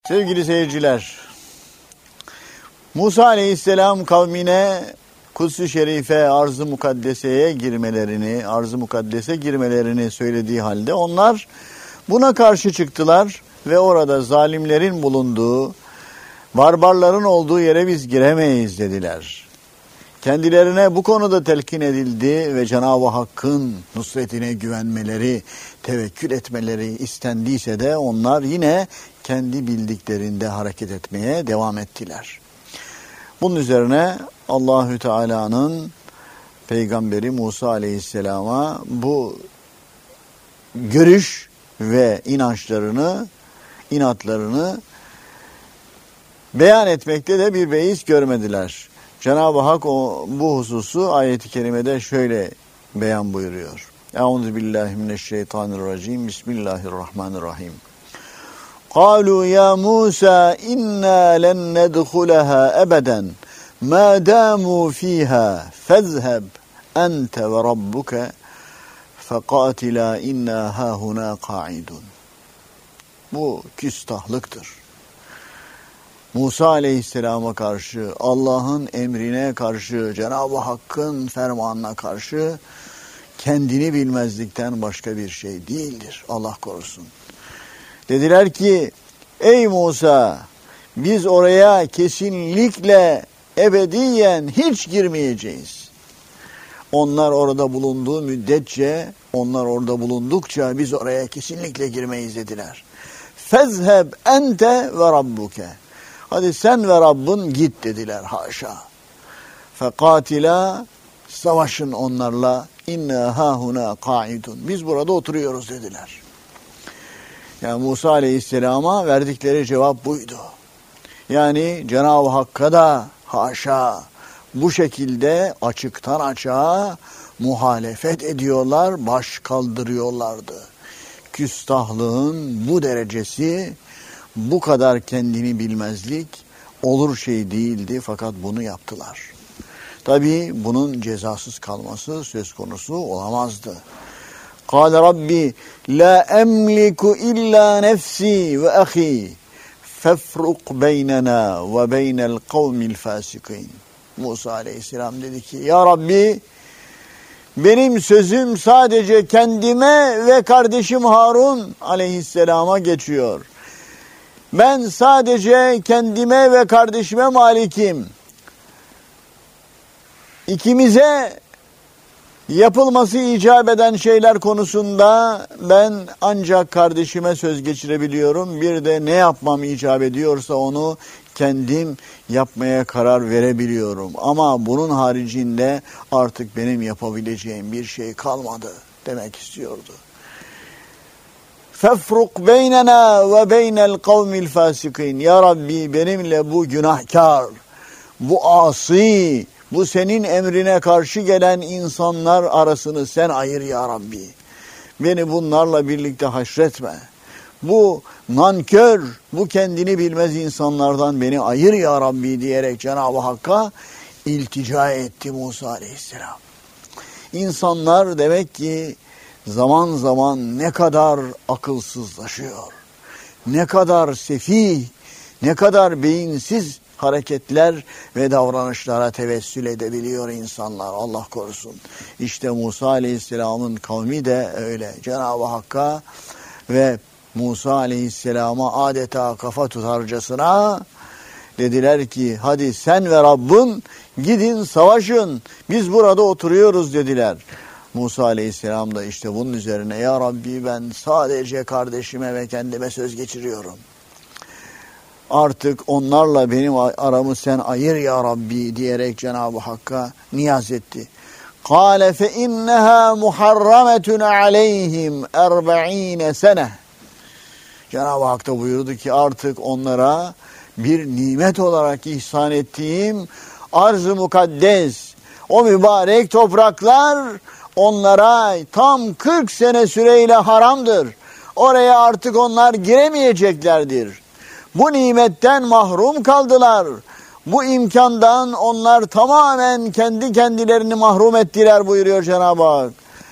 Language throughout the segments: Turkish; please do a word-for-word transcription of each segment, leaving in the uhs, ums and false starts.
Sevgili seyirciler, Musa Aleyhisselam kavmine Kuds-ı Şerife, Arz-ı Mukaddese'ye girmelerini, Arz-ı Mukaddes'e girmelerini söylediği halde onlar buna karşı çıktılar ve orada zalimlerin bulunduğu, barbarların olduğu yere biz giremeyiz dediler. Kendilerine bu konuda telkin edildi ve Cenab-ı Hakk'ın nusretine güvenmeleri, tevekkül etmeleri istendiyse de onlar yine kendi bildiklerinde hareket etmeye devam ettiler. Bunun üzerine Allahü Teala'nın Peygamberi Musa Aleyhisselam'a bu görüş ve inançlarını, inatlarını beyan etmekte de bir beis görmediler. Cenab-ı Hak o, bu hususu ayet-i kerimede şöyle beyan buyuruyor. Euzubillahimineşşeytanirracim. Bismillahirrahmanirrahim. قالوا يا موسى إنا لن ندخلها أبدا ما داموا فيها فاذهب أنت وربك فقاتلا إنا هاهنا قاعدون. Bu küstahlıktır. Musa Aleyhisselam'a karşı, Allah'ın emrine karşı, Cenab-ı Hakk'ın fermanına karşı kendini bilmezlikten başka bir şey değildir. Allah korusun. Dediler ki, ey Musa, biz oraya kesinlikle ebediyen hiç girmeyeceğiz. Onlar orada bulunduğu müddetçe, onlar orada bulundukça biz oraya kesinlikle girmeyiz dediler. Fezheb ente ve rabbuke. Hadi sen ve Rabbin git dediler, haşa. Fekatila, savaşın onlarla, inna hahuna qaidun. Biz burada oturuyoruz dediler. Yani Musa Aleyhisselam'a verdikleri cevap buydu. Yani Cenab-ı Hakk'a da haşa bu şekilde açıktan açığa muhalefet ediyorlar, baş kaldırıyorlardı. Küstahlığın bu derecesi, bu kadar kendini bilmezlik olur şey değildi fakat bunu yaptılar. Tabii bunun cezasız kalması söz konusu olamazdı. قال ربي لا أملك إلا نفسي وأخي فافرق بيننا وبين القوم الفاسقين. Musa Aleyhisselam dedi ki, ya Rabbi, benim sözüm sadece kendime ve kardeşim Harun Aleyhisselam'a geçiyor. Ben sadece kendime ve kardeşime malikim. İkimize yapılması icap eden şeyler konusunda ben ancak kardeşime söz geçirebiliyorum. Bir de ne yapmam icap ediyorsa onu kendim yapmaya karar verebiliyorum. Ama bunun haricinde artık benim yapabileceğim bir şey kalmadı demek istiyordu. Fefruk beynena ve beynel kavmil fasikin. Ya Rabbi, benimle bu günahkar, bu asi, bu senin emrine karşı gelen insanlar arasını sen ayır ya Rabbi. Beni bunlarla birlikte haşretme. Bu nankör, bu kendini bilmez insanlardan beni ayır ya Rabbi diyerek Cenab-ı Hakk'a iltica etti Musa Aleyhisselam. İnsanlar demek ki zaman zaman ne kadar akılsızlaşıyor, ne kadar sefih, ne kadar beyinsiz hareketler ve davranışlara tevessül edebiliyor insanlar. Allah korusun. İşte Musa Aleyhisselam'ın kavmi de öyle. Cenab-ı Hakk'a ve Musa Aleyhisselam'a adeta kafa tutarcasına dediler ki, hadi sen ve Rabbin gidin savaşın. Biz burada oturuyoruz dediler. Musa Aleyhisselam da işte bunun üzerine, ya Rabbi, ben sadece kardeşime ve kendime söz geçiriyorum. Artık onlarla benim aramı sen ayır ya Rabbi diyerek Cenab-ı Hakk'a niyaz etti. قَالَ فَاِنَّهَا مُحَرَّمَةٌ عَلَيْهِمْ اَرْبَعِينَ sene. Cenab-ı Hak da buyurdu ki artık onlara bir nimet olarak ihsan ettiğim arz-ı mukaddes, o mübarek topraklar onlara tam kırk sene süreyle haramdır. Oraya artık onlar giremeyeceklerdir. Bu nimetten mahrum kaldılar. Bu imkandan onlar tamamen kendi kendilerini mahrum ettiler buyuruyor Cenab-ı Hak.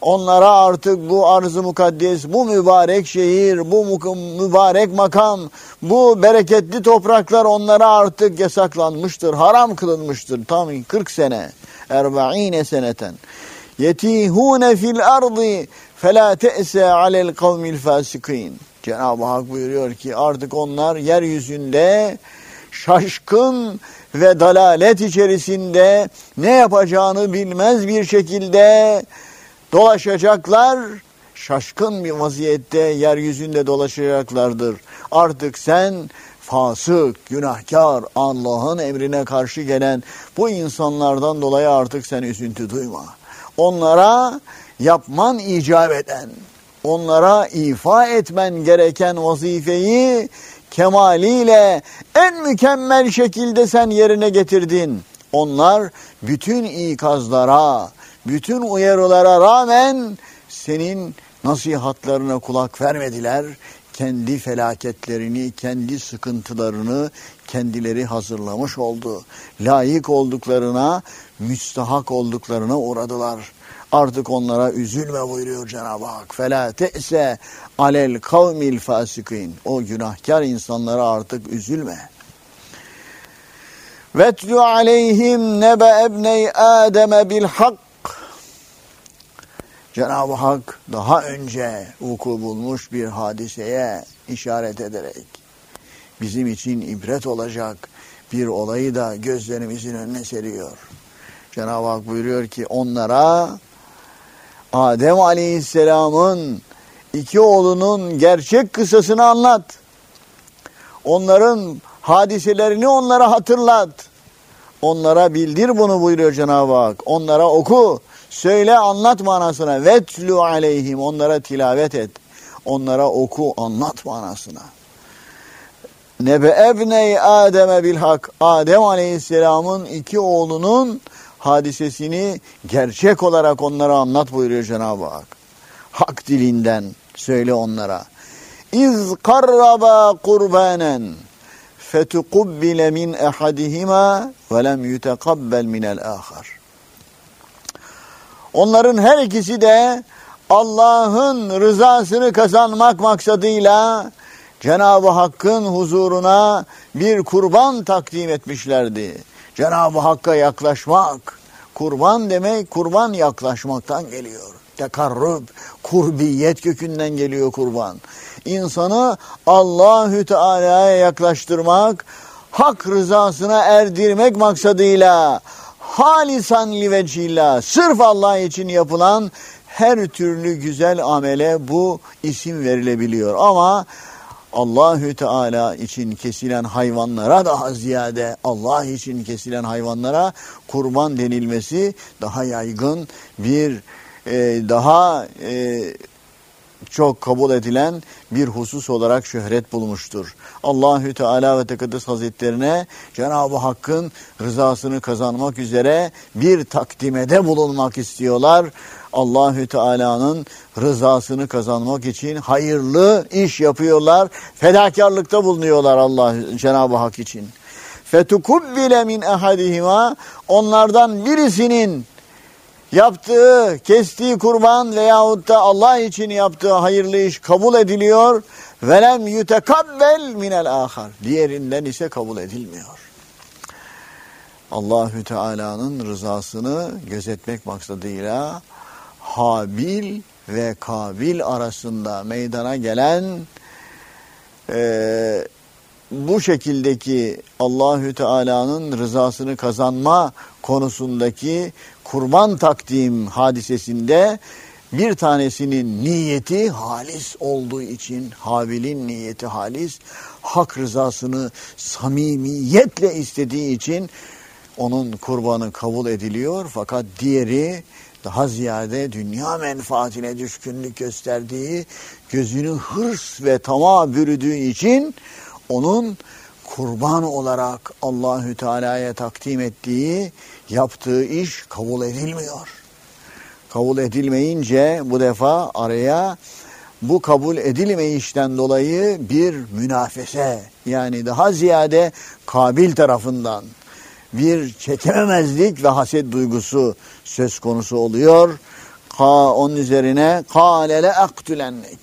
Onlara artık bu arz-ı mukaddes, bu mübarek şehir, bu mübarek makam, bu bereketli topraklar onlara artık yasaklanmıştır, haram kılınmıştır. Tam kırk sene, erba'ine seneten. Yetihune fil ardı fela te'se alel kavmil fasikin. Cenab-ı Hak buyuruyor ki artık onlar yeryüzünde şaşkın ve dalalet içerisinde ne yapacağını bilmez bir şekilde dolaşacaklar. Şaşkın bir vaziyette yeryüzünde dolaşacaklardır. Artık sen fasık, günahkar, Allah'ın emrine karşı gelen bu insanlardan dolayı artık sen üzüntü duyma. Onlara yapman icap eden, onlara ifa etmen gereken vazifeyi kemaliyle en mükemmel şekilde sen yerine getirdin. Onlar bütün ikazlara, bütün uyarılara rağmen senin nasihatlarına kulak vermediler. Kendi felaketlerini, kendi sıkıntılarını kendileri hazırlamış oldu. Layık olduklarına, müstahak olduklarına uğradılar. Artık onlara üzülme buyuruyor Cenab-ı Hak. فَلَا تَأْسَ عَلَى الْقَوْمِ الْفَاسِقِينَ. O günahkar insanlara artık üzülme. وَاتْلُ عَلَيْهِمْ نَبَأَ ابْنَيْ آدَمَ بِالْحَقِّ. Cenab-ı Hak daha önce vuku bulmuş bir hadiseye işaret ederek bizim için ibret olacak bir olayı da gözlerimizin önüne seriyor. Cenab-ı Hak buyuruyor ki onlara Adem Aleyhisselam'ın iki oğlunun gerçek kıssasını anlat. Onların hadiselerini onlara hatırlat. Onlara bildir bunu buyuruyor Cenab-ı Hak. Onlara oku, söyle, anlat manasına. Vetlu aleyhim, onlara tilavet et. Onlara oku, anlat manasına. Nebe ebney Adem'e bilhak. Adem Aleyhisselam'ın iki oğlunun hadisesini gerçek olarak onlara anlat buyuruyor Cenab-ı Hak. Hak dilinden söyle onlara. İz karraba kurbanen fetukubbile min ehadihima ve lem yutekabbel minel ahar. Onların her ikisi de Allah'ın rızasını kazanmak maksadıyla Cenab-ı Hakk'ın huzuruna bir kurban takdim etmişlerdi. Cenab-ı Hakk'a yaklaşmak, kurban demek, kurban yaklaşmaktan geliyor. Tekarrub, kurbiyet kökünden geliyor kurban. İnsanı Allahü Teala'ya yaklaştırmak, hak rızasına erdirmek maksadıyla halisan li vecihillah, sırf Allah için yapılan her türlü güzel amele bu isim verilebiliyor. Ama Allahü Teala için kesilen hayvanlara daha ziyade Allah için kesilen hayvanlara kurban denilmesi daha yaygın bir e, daha e, çok kabul edilen bir husus olarak şöhret bulmuştur. Allahü Teala ve Tekaddes Hazretlerine Cenab-ı Hakk'ın rızasını kazanmak üzere bir takdimede bulunmak istiyorlar. Allahü Teala'nın rızasını kazanmak için hayırlı iş yapıyorlar. Fedakarlıkta bulunuyorlar Allah Cenab-ı Hak için. Fetukubbile min ehadihima, onlardan birisinin yaptığı, kestiği kurban veyahut da Allah için yaptığı hayırlı iş kabul ediliyor. Velem yutekabbel minel ahar. Diğerinden ise kabul edilmiyor. Allahü Teala'nın rızasını gözetmek maksadıyla Habil ve Kabil arasında meydana gelen e, bu şekildeki Allahü Teala'nın rızasını kazanma konusundaki kurban takdim hadisesinde bir tanesinin niyeti halis olduğu için, Habil'in niyeti halis, hak rızasını samimiyetle istediği için onun kurbanı kabul ediliyor. Fakat diğeri daha ziyade dünya menfaatine düşkünlük gösterdiği, gözünü hırs ve tamah bürüdüğü için onun kurban olarak Allahü Teala'ya takdim ettiği, yaptığı iş kabul edilmiyor. Kabul edilmeyince bu defa araya bu kabul edilmeyişten dolayı bir münafese, yani daha ziyade Kabil tarafından bir çekememezlik ve haset duygusu söz konusu oluyor. Ha, onun üzerine kâle le aktülennek.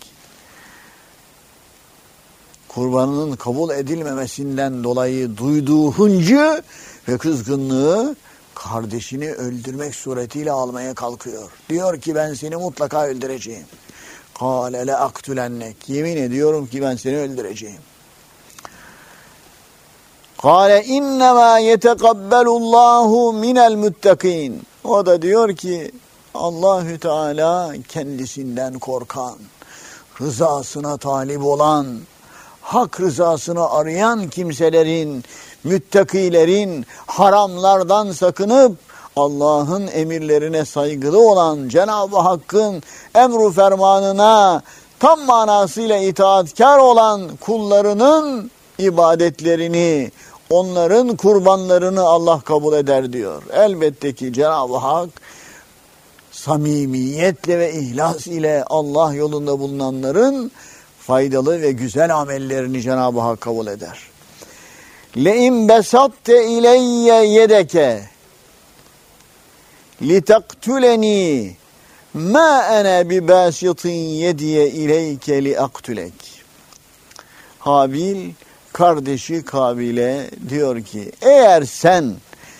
Kurbanının kabul edilmemesinden dolayı duyduğu hıncı ve kızgınlığı kardeşini öldürmek suretiyle almaya kalkıyor. Diyor ki ben seni mutlaka öldüreceğim. Kâle le aktülennek. Yemin ediyorum ki ben seni öldüreceğim. Kâle innemâ yetekabbelullâhu minel müttekîn. O da diyor ki Allahü Teala kendisinden korkan, rızasına talip olan, hak rızasını arayan kimselerin, müttakilerin, haramlardan sakınıp Allah'ın emirlerine saygılı olan, Cenab-ı Hakk'ın emru fermanına tam manasıyla itaatkar olan kullarının ibadetlerini, onların kurbanlarını Allah kabul eder diyor. Elbette ki Cenab-ı Hak samimiyetle ve ihlas ile Allah yolunda bulunanların faydalı ve güzel amellerini Cenab-ı Hak kabul eder. لَاِنْ بَسَطْتَ اِلَيَّ يَدَكَ لِتَقْتُلَنِي مَا أَنَا بِبَاسِطٍ يَدِيَ اِلَيْكَ لِأَقْتُلَكِ. Habil kardeşi Kabil'e diyor ki eğer sen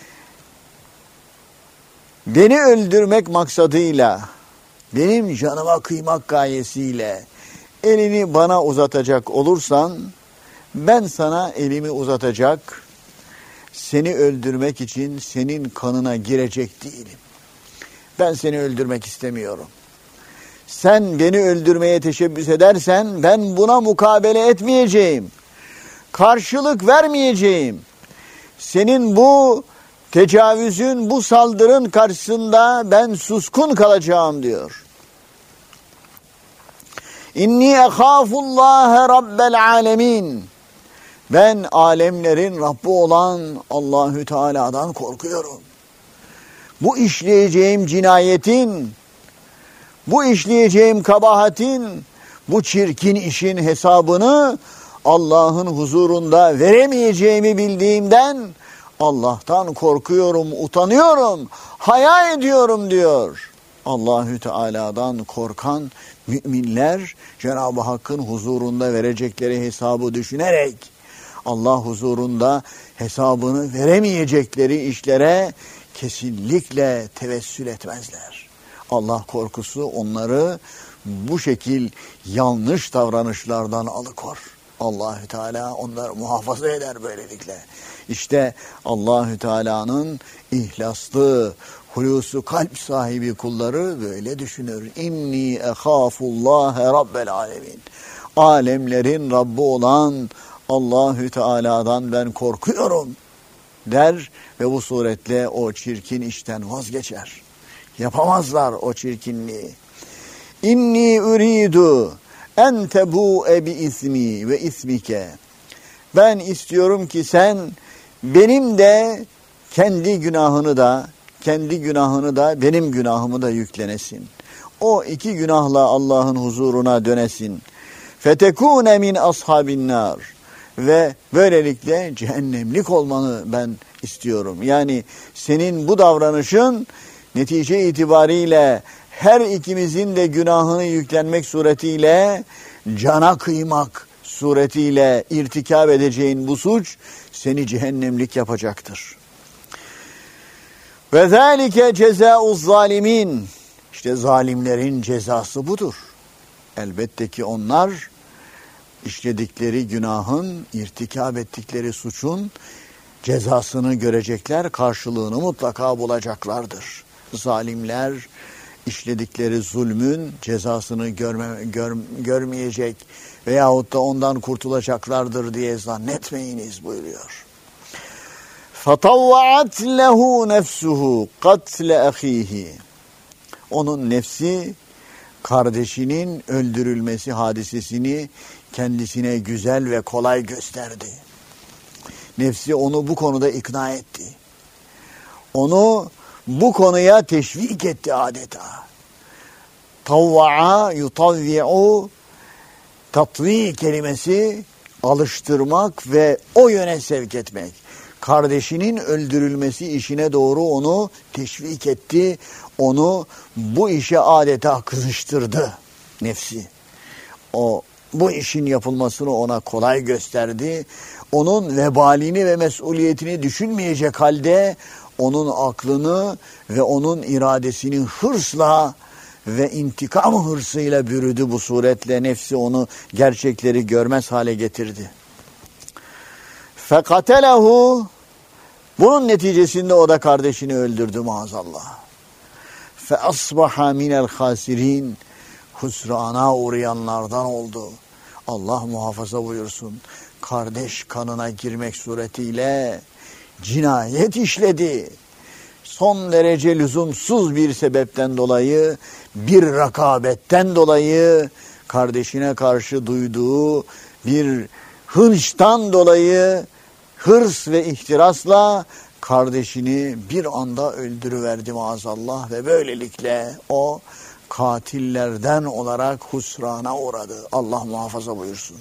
beni öldürmek maksadıyla, benim canıma kıymak gayesiyle elini bana uzatacak olursan, ben sana elimi uzatacak, seni öldürmek için senin kanına girecek değilim. Ben seni öldürmek istemiyorum. Sen beni öldürmeye teşebbüs edersen ben buna mukabele etmeyeceğim. Karşılık vermeyeceğim. Senin bu tecavüzün, bu saldırın karşısında ben suskun kalacağım diyor. İnni ehâfullâhe rabbel âlemin. Ben alemlerin Rabbi olan Allahü Teala'dan korkuyorum. Bu işleyeceğim cinayetin, bu işleyeceğim kabahatin, bu çirkin işin hesabını Allah'ın huzurunda veremeyeceğimi bildiğimden Allah'tan korkuyorum, utanıyorum, haya ediyorum diyor. Allahü Teala'dan korkan müminler Cenab-ı Hakk'ın huzurunda verecekleri hesabı düşünerek Allah huzurunda hesabını veremeyecekleri işlere kesinlikle tevessül etmezler. Allah korkusu onları bu şekil yanlış davranışlardan alıkor. Allahü Teala onları muhafaza eder böylelikle. İşte Allahü Teala'nın ihlaslı, hulusu kalp sahibi kulları böyle düşünür. İnni ehâfullâhe rabbel âlemin. Alemlerin Rabbi olan Allahü Teala'dan ben korkuyorum der ve bu suretle o çirkin işten vazgeçer. Yapamazlar o çirkinliği. İnni uridu en tebu'e bi ismi ve ismike. Ben istiyorum ki sen benim de kendi günahını da kendi günahını da benim günahımı da yüklenesin. O iki günahla Allah'ın huzuruna dönesin. Fetekune min ashabin nar. Ve böylelikle cehennemlik olmanı ben istiyorum. Yani senin bu davranışın netice itibariyle her ikimizin de günahını yüklenmek suretiyle cana kıymak suretiyle irtikab edeceğin bu suç seni cehennemlik yapacaktır. Ve zâlike cezâ'uz zalimin. İşte zalimlerin cezası budur. Elbette ki onlar işledikleri günahın, irtikab ettikleri suçun cezasını görecekler, karşılığını mutlaka bulacaklardır. Zalimler işledikleri zulmün cezasını görme, gör, görmeyecek veyahut da ondan kurtulacaklardır diye zannetmeyiniz buyuruyor. فَطَوَّعَتْ لَهُ نَفْسُهُ قَتْلَ أَخِيهِ. Onun nefsi kardeşinin öldürülmesi hadisesini kendisine güzel ve kolay gösterdi. Nefsi onu bu konuda ikna etti. Onu bu konuya teşvik etti adeta. Tavva'a yutavvi'u, tatvi kelimesi alıştırmak ve o yöne sevk etmek. kardeşinin öldürülmesi işine doğru onu teşvik etti. Onu bu işe adeta kızıştırdı nefsi. O bu işin yapılmasını ona kolay gösterdi. Onun vebalini ve mesuliyetini düşünmeyecek halde onun aklını ve onun iradesini hırsla ve intikam hırsıyla bürüdü bu suretle. Nefsi onu gerçekleri görmez hale getirdi. Fekatelehu, bunun neticesinde o da kardeşini öldürdü maazallah. Fe asbaha minel hasirin, husrana uğrayanlardan oldu. Allah muhafaza buyursun. Kardeş kanına girmek suretiyle cinayet işledi. Son derece lüzumsuz bir sebepten dolayı, bir rakabetten dolayı, kardeşine karşı duyduğu bir hınçtan dolayı, hırs ve ihtirasla kardeşini bir anda öldürüverdi maazallah ve böylelikle o katillerden olarak husrana uğradı. Allah muhafaza buyursun.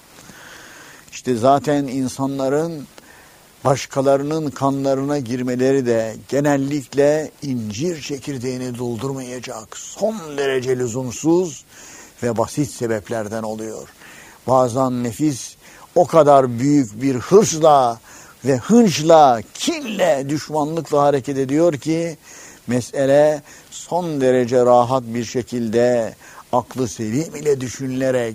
İşte zaten insanların başkalarının kanlarına girmeleri de genellikle incir çekirdeğini doldurmayacak son derece lüzumsuz ve basit sebeplerden oluyor. Bazen nefis o kadar büyük bir hırsla ve hınçla, kinle, düşmanlıkla hareket ediyor ki mesele son derece rahat bir şekilde aklı selim ile düşünülerek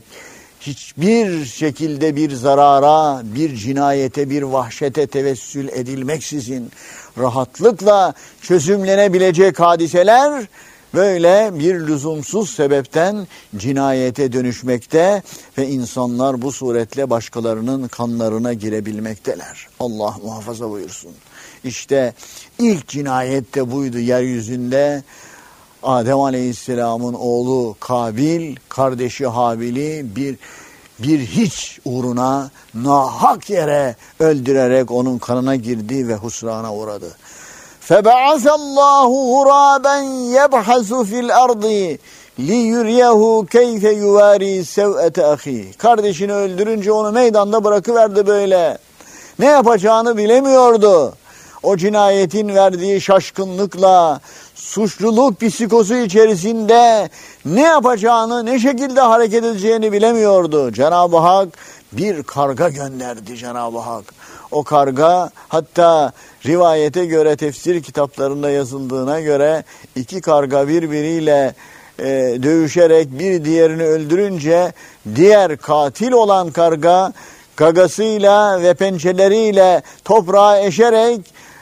hiçbir şekilde bir zarara, bir cinayete, bir vahşete tevessül edilmeksizin rahatlıkla çözümlenebilecek hadiseler böyle bir lüzumsuz sebepten cinayete dönüşmekte ve insanlar bu suretle başkalarının kanlarına girebilmekteler. Allah muhafaza buyursun. İşte ilk cinayet de buydu yeryüzünde. Adem Aleyhisselam'ın oğlu Kabil, kardeşi Habil'i bir bir hiç uğruna nahak yere öldürerek onun kanına girdi ve husrana uğradı. فَبَعَثَ اللّٰهُ غُرَابًا يَبْحَثُ فِي الْأَرْضِ لِيُرْيَهُ كَيْفَ يُوَارِي سَوْءَةَ أَخِيهِ. Kardeşini öldürünce onu meydanda bırakıverdi böyle. Ne yapacağını bilemiyordu. O cinayetin verdiği şaşkınlıkla, suçluluk psikosu içerisinde ne yapacağını, ne şekilde hareket edeceğini bilemiyordu. Cenab-ı Hak bir karga gönderdi Cenab-ı Hak. O karga hatta rivayete göre tefsir kitaplarında yazıldığına göre iki karga birbiriyle e, dövüşerek bir diğerini öldürünce diğer katil olan karga gagasıyla ve pençeleriyle toprağa eşerek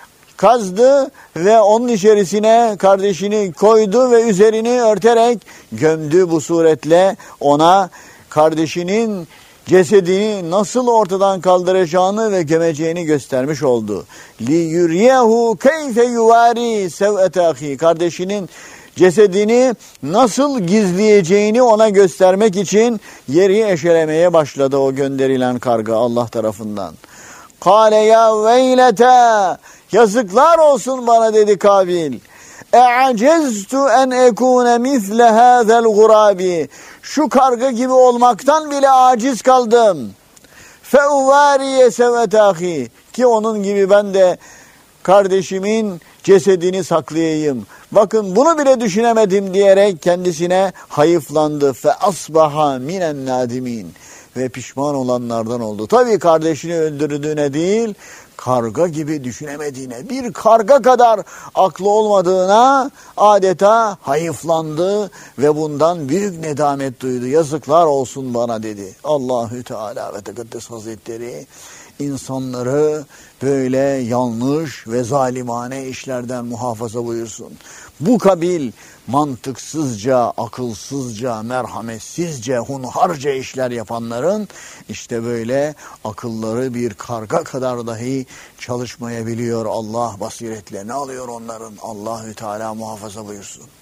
kazdı ve onun içerisine kardeşini koydu ve üzerini örterek gömdü. Bu suretle ona kardeşinin cesedini nasıl ortadan kaldıracağını ve gömeceğini göstermiş oldu. Li yuriyehu keyfe yuvari sev'ete ahi. Kardeşinin cesedini nasıl gizleyeceğini ona göstermek için yeri eşelemeye başladı o gönderilen karga Allah tarafından. Kâle ya veylete, yazıklar olsun bana dedi Kabil. E'aceztu en ekune misle hâzel gurabi. Şu karga gibi olmaktan bile aciz kaldım. Feuvâriye sevetâhi. Ki onun gibi ben de kardeşimin cesedini saklayayım. Bakın bunu bile düşünemedim diyerek kendisine hayıflandı. Fe asbaha minen nadimin. Ve pişman olanlardan oldu. Tabii kardeşini öldürdüğüne değil, karga gibi düşünemediğine, bir karga kadar aklı olmadığına adeta hayıflandı ve bundan büyük nedamet duydu. Yazıklar olsun bana dedi. Allahü Teala ve Tekaddes Hazretleri insanları böyle yanlış ve zalimane işlerden muhafaza buyursun. Bu kabil mantıksızca, akılsızca, merhametsizce, hunharca işler yapanların işte böyle akılları bir karga kadar dahi çalışmayabiliyor. Allah basiretlerini alıyor onların. Allahü Teala muhafaza buyursun.